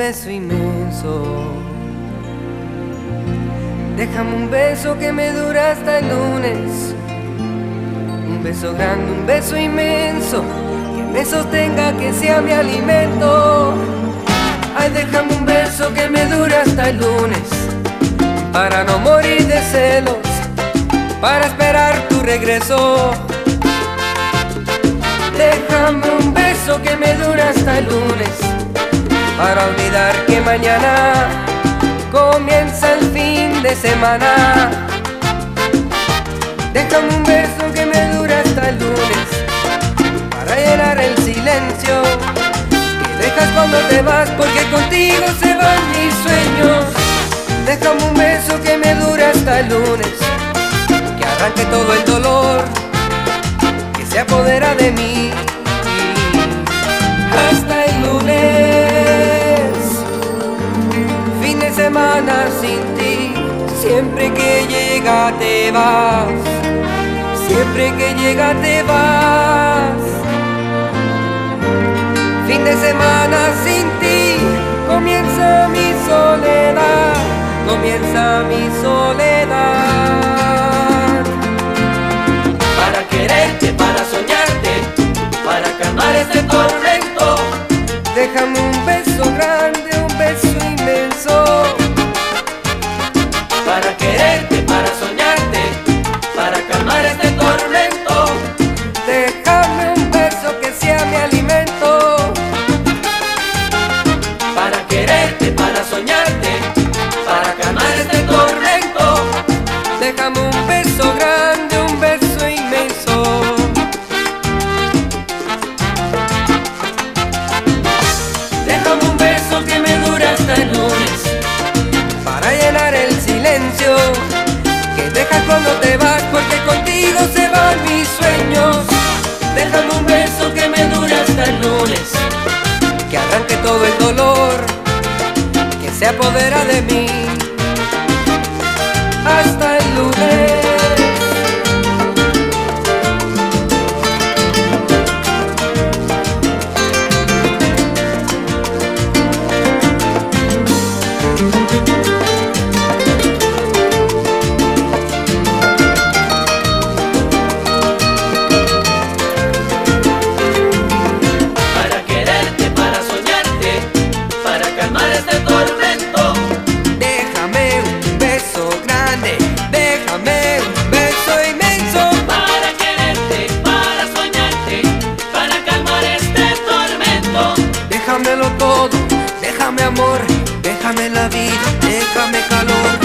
beso inmenso. Déjame un beso que me dura hasta el lunes. Un beso grande, un beso inmenso, que me sostenga, que sea mi alimento. Ay, déjame un beso que me dure hasta el lunes, para no morir de celos, para esperar tu regreso. Déjame un beso que me dure hasta el lunes, para olvidar que mañana comienza el fin de semana. Déjame un beso que me dure hasta el lunes, para llenar el silencio que dejas cuando te vas, porque contigo se van mis sueños. Déjame un beso que me dure hasta el lunes, que arranque todo el dolor que se apodera de mí. Hasta el lunes, fin de semana sin ti. Siempre que llega te vas, siempre que llega te vas. Fin de semana sin ti, comienza mi soledad, comienza mi soledad. Para quererte, para soñarte, para calmar este tormento. Déjame un beso grande, un beso inmenso. Para quererte, para soñarte, para calmar este tormento. Déjame un beso que sea mi alimento. Para quererte, para soñarte, para calmar este tormento. Déjame un beso grande, un beso inmenso. Déjame un beso que me dure hasta el lunes, Para llenar el silencio que dejas cuando te vas, porque contigo se van mis sueños. déjame un beso que me dure hasta el lunes, Que arranque todo el dolor que se apodera de mí. Hasta el lunes. para quererte, para soñarte, para calmar este tormento. Déjame un beso grande, déjame un beso inmenso. Para quererte, para soñarte, para calmar este tormento. Déjamelo todo, déjame amor, déjame la vida, déjame calor.